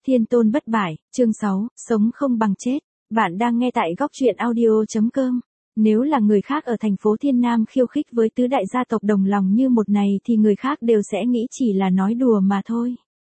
Thiên tôn bất bại, chương 6, sống không bằng chết. Bạn đang nghe tại góc truyện audio.com. Nếu là người khác ở thành phố Thiên Nam khiêu khích với tứ đại gia tộc đồng lòng như một này thì người khác đều sẽ nghĩ chỉ là nói đùa mà thôi.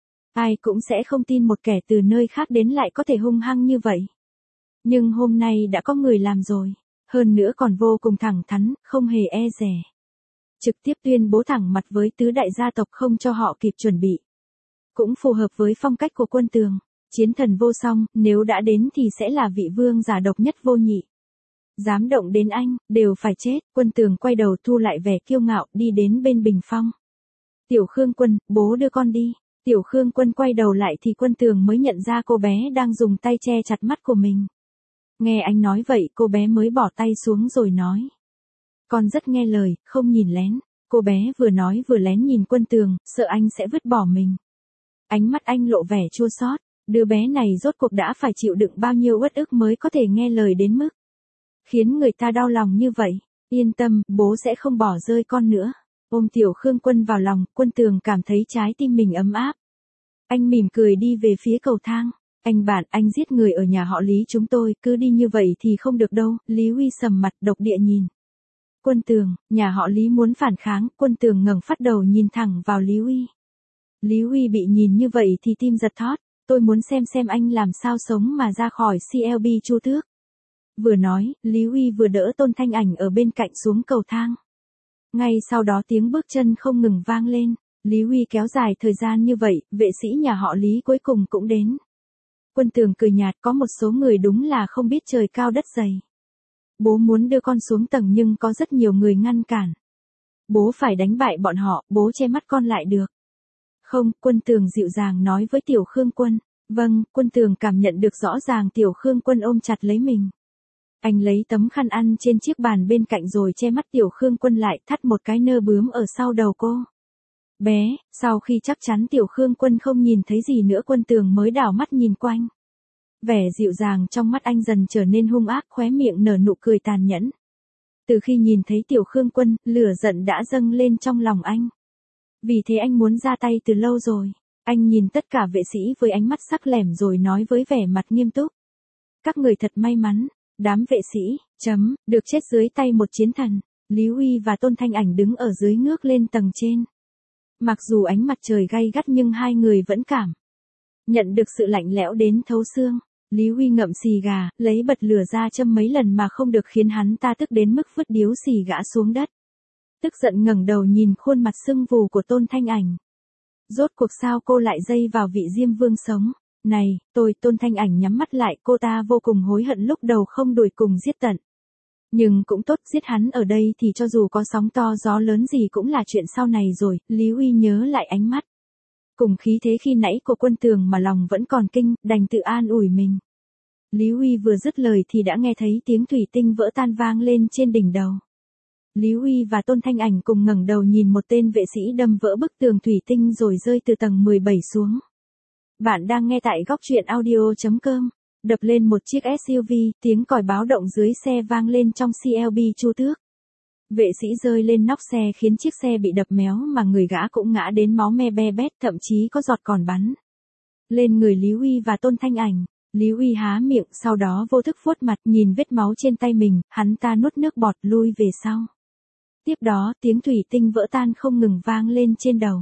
Ai cũng sẽ không tin một kẻ từ nơi khác đến lại có thể hung hăng như vậy. Nhưng hôm nay đã có người làm rồi. Hơn nữa còn vô cùng thẳng thắn, không hề e dè. Trực tiếp tuyên bố thẳng mặt với tứ đại gia tộc không cho họ kịp chuẩn bị. Cũng phù hợp với phong cách của Quân Tường. Chiến thần vô song, nếu đã đến thì sẽ là vị vương giả độc nhất vô nhị. Dám động đến anh, đều phải chết. Quân Tường quay đầu thu lại vẻ kiêu ngạo, đi đến bên bình phong. Tiểu Khương Quân, bố đưa con đi. Tiểu Khương Quân quay đầu lại thì Quân Tường mới nhận ra cô bé đang dùng tay che chặt mắt của mình. Nghe anh nói vậy cô bé mới bỏ tay xuống rồi nói. Con rất nghe lời, không nhìn lén. Cô bé vừa nói vừa lén nhìn Quân Tường, sợ anh sẽ vứt bỏ mình. Ánh mắt anh lộ vẻ chua xót. Đứa bé này rốt cuộc đã phải chịu đựng bao nhiêu uất ức mới có thể nghe lời đến mức khiến người ta đau lòng như vậy. Yên tâm, bố sẽ không bỏ rơi con nữa. Ôm Tiểu Khương Quân vào lòng, Quân Tường cảm thấy trái tim mình ấm áp. Anh mỉm cười đi về phía cầu thang. Anh bạn, anh giết người ở nhà họ Lý chúng tôi, cứ đi như vậy thì không được đâu. Lý Huy sầm mặt độc địa nhìn Quân Tường, nhà họ Lý muốn phản kháng. Quân Tường ngẩng phát đầu nhìn thẳng vào Lý Huy. Lý Huy bị nhìn như vậy thì tim giật thót. Tôi muốn xem anh làm sao sống mà ra khỏi CLB Chu Tước. Vừa nói, Lý Huy vừa đỡ Tôn Thanh Ảnh ở bên cạnh xuống cầu thang. Ngay sau đó tiếng bước chân không ngừng vang lên. Lý Huy kéo dài thời gian như vậy, vệ sĩ nhà họ Lý cuối cùng cũng đến. Quân Tường cười nhạt, có một số người đúng là không biết trời cao đất dày. Bố muốn đưa con xuống tầng nhưng có rất nhiều người ngăn cản. Bố phải đánh bại bọn họ, bố che mắt con lại được. Không, Quân Tường dịu dàng nói với Tiểu Khương Quân. Vâng, Quân Tường cảm nhận được rõ ràng Tiểu Khương Quân ôm chặt lấy mình. Anh lấy tấm khăn ăn trên chiếc bàn bên cạnh rồi che mắt Tiểu Khương Quân lại, thắt một cái nơ bướm ở sau đầu cô. Bé, sau khi chắc chắn Tiểu Khương Quân không nhìn thấy gì nữa Quân Tường mới đảo mắt nhìn quanh. Vẻ dịu dàng trong mắt anh dần trở nên hung ác, khóe miệng nở nụ cười tàn nhẫn. Từ khi nhìn thấy Tiểu Khương Quân, lửa giận đã dâng lên trong lòng anh. Vì thế anh muốn ra tay từ lâu rồi. Anh nhìn tất cả vệ sĩ với ánh mắt sắc lẻm rồi nói với vẻ mặt nghiêm túc. Các người thật may mắn, đám vệ sĩ, được chết dưới tay một chiến thần. Lý Huy và Tôn Thanh Ảnh đứng ở dưới ngước lên tầng trên. Mặc dù ánh mặt trời gay gắt nhưng hai người vẫn cảm nhận được sự lạnh lẽo đến thấu xương. Lý Huy ngậm xì gà, lấy bật lửa ra châm mấy lần mà không được khiến hắn ta tức đến mức vứt điếu xì gã xuống đất. Tức giận ngẩng đầu nhìn khuôn mặt sưng vù của Tôn Thanh Ảnh. Rốt cuộc sao cô lại dây vào vị Diêm Vương sống? Này, Tôn Thanh Ảnh nhắm mắt lại, cô ta vô cùng hối hận lúc đầu không đuổi cùng giết tận. Nhưng cũng tốt, giết hắn ở đây thì cho dù có sóng to gió lớn gì cũng là chuyện sau này rồi. Lý Huy nhớ lại ánh mắt cùng khí thế khi nãy của Quân Tường mà lòng vẫn còn kinh, đành tự an ủi mình. Lý Huy vừa dứt lời thì đã nghe thấy tiếng thủy tinh vỡ tan vang lên trên đỉnh đầu. Lý Huy và Tôn Thanh Ảnh cùng ngẩng đầu nhìn một tên vệ sĩ đâm vỡ bức tường thủy tinh rồi rơi từ tầng 17 xuống. Bạn đang nghe tại góc truyện audio.com. Đập lên một chiếc SUV, tiếng còi báo động dưới xe vang lên trong CLB Chu Tước. Vệ sĩ rơi lên nóc xe khiến chiếc xe bị đập méo mà người gã cũng ngã đến máu me be bét, thậm chí có giọt còn bắn lên người Lý Huy và Tôn Thanh Ảnh. Lý Huy há miệng, sau đó vô thức vuốt mặt, nhìn vết máu trên tay mình, hắn ta nuốt nước bọt lui về sau. Tiếp đó, tiếng thủy tinh vỡ tan không ngừng vang lên trên đầu.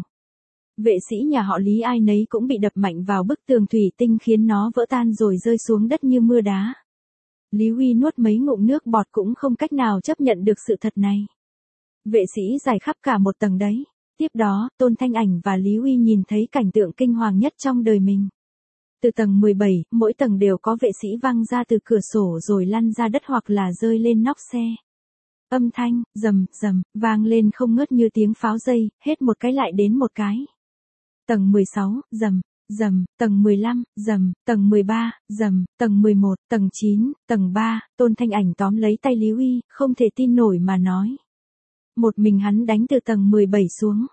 Vệ sĩ nhà họ Lý ai nấy cũng bị đập mạnh vào bức tường thủy tinh khiến nó vỡ tan rồi rơi xuống đất như mưa đá. Lý Huy nuốt mấy ngụm nước bọt cũng không cách nào chấp nhận được sự thật này. Vệ sĩ dài khắp cả một tầng đấy. Tiếp đó, Tôn Thanh Ảnh và Lý Huy nhìn thấy cảnh tượng kinh hoàng nhất trong đời mình. Từ tầng 17, mỗi tầng đều có vệ sĩ văng ra từ cửa sổ rồi lăn ra đất hoặc là rơi lên nóc xe. Âm thanh, rầm, vang lên không ngớt như tiếng pháo dây, hết một cái lại đến một cái. Tầng 16, rầm, tầng 15, tầng 13, tầng 11, tầng 9, tầng 3, Tôn Thanh Ảnh tóm lấy tay Lý Huy, không thể tin nổi mà nói. Một mình hắn đánh từ tầng 17 xuống.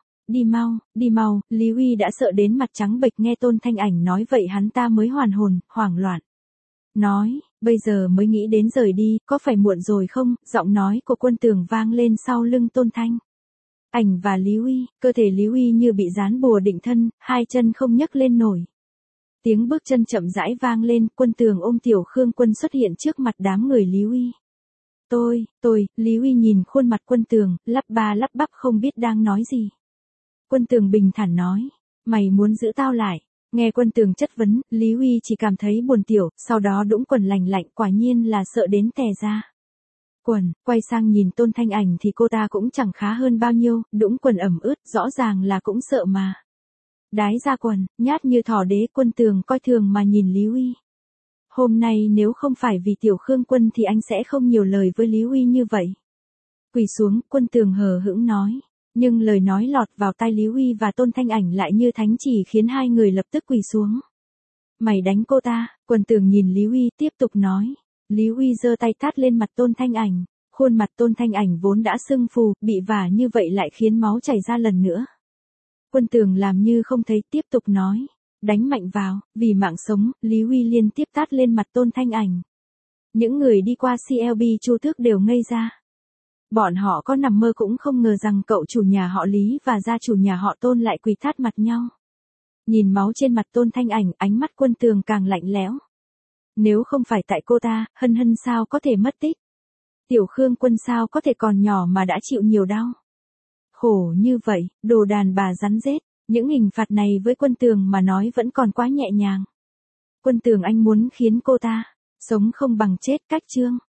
Đi mau, Lý Huy đã sợ đến mặt trắng bệch, nghe Tôn Thanh Ảnh nói vậy hắn ta mới hoàn hồn, hoảng loạn. Nói, bây giờ mới nghĩ đến rời đi, có phải muộn rồi không? Giọng nói của Quân Tường vang lên sau lưng Tôn Thanh Ảnh và Lý Huy, cơ thể Lý Huy như bị dán bùa định thân, hai chân không nhấc lên nổi. Tiếng bước chân chậm rãi vang lên, Quân Tường ôm Tiểu Khương Quân xuất hiện trước mặt đám người Lý Uy. Lý Uy nhìn khuôn mặt Quân Tường, lắp ba lắp bắp không biết đang nói gì. Quân Tường bình thản nói, mày muốn giữ tao lại. Nghe Quân Tường chất vấn, Lý Uy chỉ cảm thấy buồn tiểu, sau đó đũng quần lành lạnh, quả nhiên là sợ đến tè ra. Quần, quay sang nhìn Tôn Thanh Ảnh thì cô ta cũng chẳng khá hơn bao nhiêu, đũng quần ẩm ướt, rõ ràng là cũng sợ mà. Đái ra quần, nhát như thỏ đế. Quân Tường coi thường mà nhìn Lý Uy. Hôm nay nếu không phải vì Tiểu Khương Quân thì anh sẽ không nhiều lời với Lý Uy như vậy. Quỳ xuống, Quân Tường hờ hững nói. Nhưng lời nói lọt vào tai Lý Uy và Tôn Thanh Ảnh lại như thánh chỉ khiến hai người lập tức quỳ xuống. Mày đánh cô ta. Quân Tường nhìn Lý Uy tiếp tục nói. Lý Uy giơ tay tát lên mặt Tôn Thanh Ảnh. Khuôn mặt Tôn Thanh Ảnh vốn đã sưng phù, bị vả như vậy lại khiến máu chảy ra lần nữa. Quân Tường làm như không thấy, tiếp tục nói. Đánh mạnh vào, vì mạng sống. Lý Uy liên tiếp tát lên mặt Tôn Thanh Ảnh. Những người đi qua CLB Chu Tước đều ngây ra. Bọn họ có nằm mơ cũng không ngờ rằng cậu chủ nhà họ Lý và gia chủ nhà họ Tôn lại quỳ tát mặt nhau. Nhìn máu trên mặt Tôn Thanh Ảnh, ánh mắt Quân Tường càng lạnh lẽo. Nếu không phải tại cô ta, Hân Hân sao có thể mất tích? Tiểu Khương Quân sao có thể còn nhỏ mà đã chịu nhiều đau? Khổ như vậy, đồ đàn bà rắn rết. Những hình phạt này với Quân Tường mà nói vẫn còn quá nhẹ nhàng. Quân Tường anh muốn khiến cô ta sống không bằng chết. Cách chương